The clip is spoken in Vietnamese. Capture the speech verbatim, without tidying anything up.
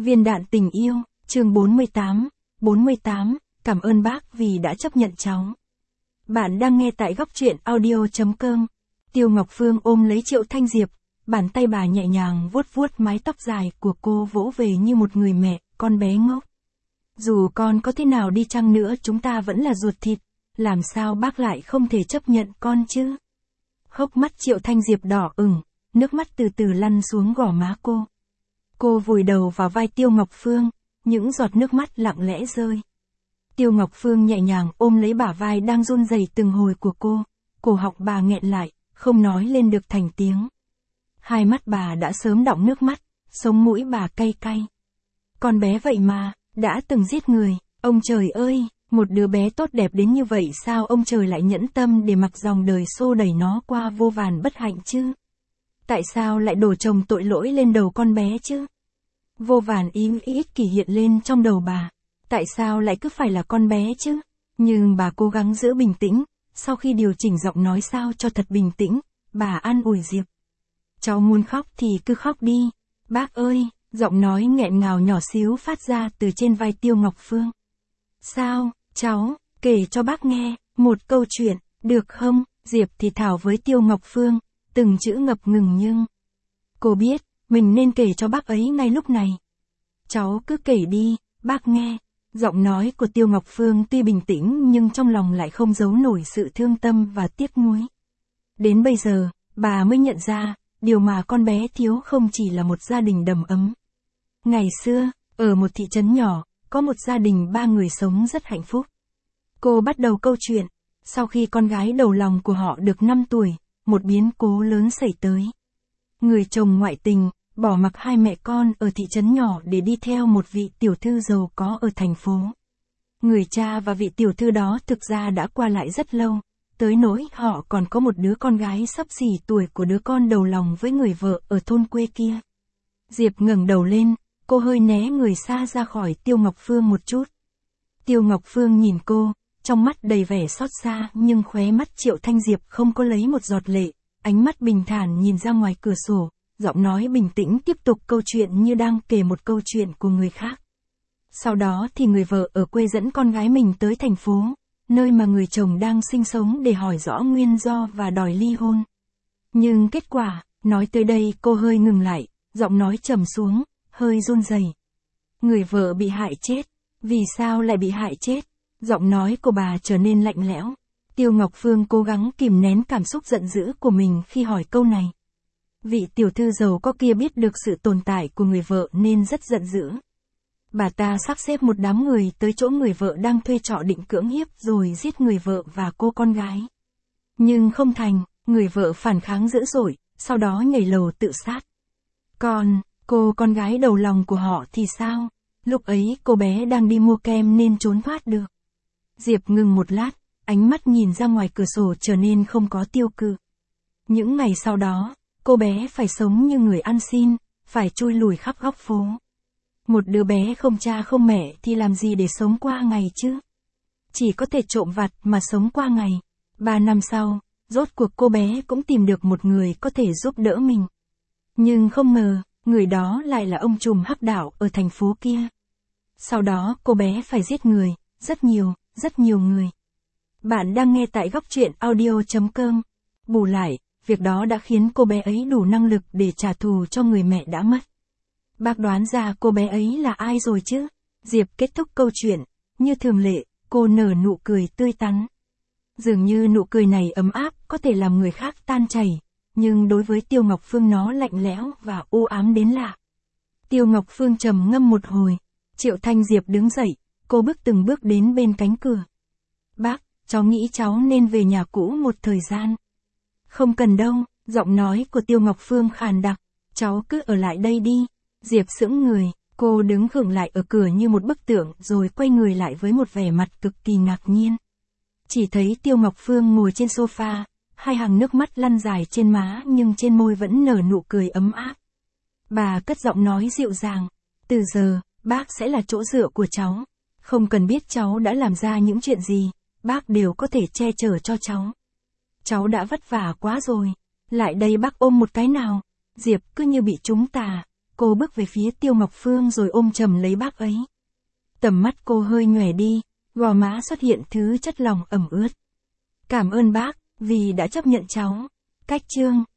Viên đạn tình yêu, chương bốn mươi tám, bốn mươi tám, cảm ơn bác vì đã chấp nhận cháu. Bạn đang nghe tại góc truyện audio chấm com. Tiêu Ngọc Phương ôm lấy Triệu Thanh Diệp, bàn tay bà nhẹ nhàng vuốt vuốt mái tóc dài của cô, vỗ về như một người mẹ, con bé ngốc. Dù con có thế nào đi chăng nữa chúng ta vẫn là ruột thịt, làm sao bác lại không thể chấp nhận con chứ? Hốc mắt Triệu Thanh Diệp đỏ ửng, nước mắt từ từ lăn xuống gò má cô. Cô vùi đầu vào vai Tiêu Ngọc Phương, những giọt nước mắt lặng lẽ rơi. Tiêu Ngọc Phương nhẹ nhàng ôm lấy bả vai đang run rẩy từng hồi của cô, cổ họng bà nghẹn lại, không nói lên được thành tiếng. Hai mắt bà đã sớm đọng nước mắt, sống mũi bà cay cay. Con bé vậy mà, đã từng giết người, ông trời ơi, một đứa bé tốt đẹp đến như vậy sao ông trời lại nhẫn tâm để mặc dòng đời xô đẩy nó qua vô vàn bất hạnh chứ? Tại sao lại đổ chồng tội lỗi lên đầu con bé chứ? Vô vàn ý nghĩ ích kỷ hiện lên trong đầu bà. Tại sao lại cứ phải là con bé chứ? Nhưng bà cố gắng giữ bình tĩnh, sau khi điều chỉnh giọng nói sao cho thật bình tĩnh, bà an ủi Diệp. Cháu muốn khóc thì cứ khóc đi, bác ơi, giọng nói nghẹn ngào nhỏ xíu phát ra từ trên vai Tiêu Ngọc Phương. Sao, cháu, kể cho bác nghe, một câu chuyện, được không? Diệp thì thào với Tiêu Ngọc Phương, từng chữ ngập ngừng nhưng... Cô biết, mình nên kể cho bác ấy ngay lúc này. Cháu cứ kể đi, bác nghe. Giọng nói của Tiêu Ngọc Phương tuy bình tĩnh nhưng trong lòng lại không giấu nổi sự thương tâm và tiếc nuối. Đến bây giờ, bà mới nhận ra, điều mà con bé thiếu không chỉ là một gia đình đầm ấm. Ngày xưa, ở một thị trấn nhỏ, có một gia đình ba người sống rất hạnh phúc. Cô bắt đầu câu chuyện, sau khi con gái đầu lòng của họ được năm tuổi, một biến cố lớn xảy tới. Người chồng ngoại tình, bỏ mặc hai mẹ con ở thị trấn nhỏ để đi theo một vị tiểu thư giàu có ở thành phố. Người cha và vị tiểu thư đó thực ra đã qua lại rất lâu, tới nỗi họ còn có một đứa con gái sắp xỉ tuổi của đứa con đầu lòng với người vợ ở thôn quê kia. Diệp ngẩng đầu lên, cô hơi né người xa ra khỏi Tiêu Ngọc Phương một chút. Tiêu Ngọc Phương nhìn cô, trong mắt đầy vẻ xót xa nhưng khóe mắt Triệu Thanh Diệp không có lấy một giọt lệ, ánh mắt bình thản nhìn ra ngoài cửa sổ, giọng nói bình tĩnh tiếp tục câu chuyện như đang kể một câu chuyện của người khác. Sau đó thì người vợ ở quê dẫn con gái mình tới thành phố, nơi mà người chồng đang sinh sống để hỏi rõ nguyên do và đòi ly hôn. Nhưng kết quả, nói tới đây cô hơi ngừng lại, giọng nói trầm xuống, hơi run rẩy. Người vợ bị hại chết, vì sao lại bị hại chết? Giọng nói của bà trở nên lạnh lẽo. Tiêu Ngọc Phương cố gắng kìm nén cảm xúc giận dữ của mình khi hỏi câu này. Vị tiểu thư giàu có kia biết được sự tồn tại của người vợ nên rất giận dữ. Bà ta sắp xếp một đám người tới chỗ người vợ đang thuê trọ định cưỡng hiếp rồi giết người vợ và cô con gái. Nhưng không thành, người vợ phản kháng dữ dội, sau đó nhảy lầu tự sát. Còn, cô con gái đầu lòng của họ thì sao? Lúc ấy cô bé đang đi mua kem nên trốn thoát được. Diệp ngừng một lát, ánh mắt nhìn ra ngoài cửa sổ trở nên không có tiêu cự. Những ngày sau đó, cô bé phải sống như người ăn xin, phải chui lủi khắp góc phố. Một đứa bé không cha không mẹ thì làm gì để sống qua ngày chứ? Chỉ có thể trộm vặt mà sống qua ngày. Ba năm sau, rốt cuộc cô bé cũng tìm được một người có thể giúp đỡ mình. Nhưng không ngờ, người đó lại là ông trùm hắc đạo ở thành phố kia. Sau đó cô bé phải giết người, rất nhiều, rất nhiều người. Bạn đang nghe tại góc truyện audio chấm com. Bù lại, việc đó đã khiến cô bé ấy đủ năng lực để trả thù cho người mẹ đã mất. Bác đoán ra cô bé ấy là ai rồi chứ? Diệp kết thúc câu chuyện, như thường lệ, cô nở nụ cười tươi tắn. Dường như nụ cười này ấm áp có thể làm người khác tan chảy, nhưng đối với Tiêu Ngọc Phương nó lạnh lẽo và u ám đến lạ. Tiêu Ngọc Phương trầm ngâm một hồi, Triệu Thanh Diệp đứng dậy, cô bước từng bước đến bên cánh cửa. Bác, cháu nghĩ cháu nên về nhà cũ một thời gian. Không cần đâu, giọng nói của Tiêu Ngọc Phương khàn đặc, cháu cứ ở lại đây đi. Diệp sững người, cô đứng khựng lại ở cửa như một bức tượng rồi quay người lại với một vẻ mặt cực kỳ ngạc nhiên. Chỉ thấy Tiêu Ngọc Phương ngồi trên sofa, hai hàng nước mắt lăn dài trên má nhưng trên môi vẫn nở nụ cười ấm áp. Bà cất giọng nói dịu dàng, từ giờ, bác sẽ là chỗ dựa của cháu. Không cần biết cháu đã làm ra những chuyện gì, bác đều có thể che chở cho cháu. Cháu đã vất vả quá rồi, lại đây bác ôm một cái nào. Diệp cứ như bị trúng tà, Cô bước về phía Tiêu Ngọc Phương rồi ôm chầm lấy bác ấy. Tầm mắt cô hơi nhòe đi, gò má xuất hiện thứ chất lỏng ẩm ướt. Cảm ơn bác, vì đã chấp nhận cháu. Cách chương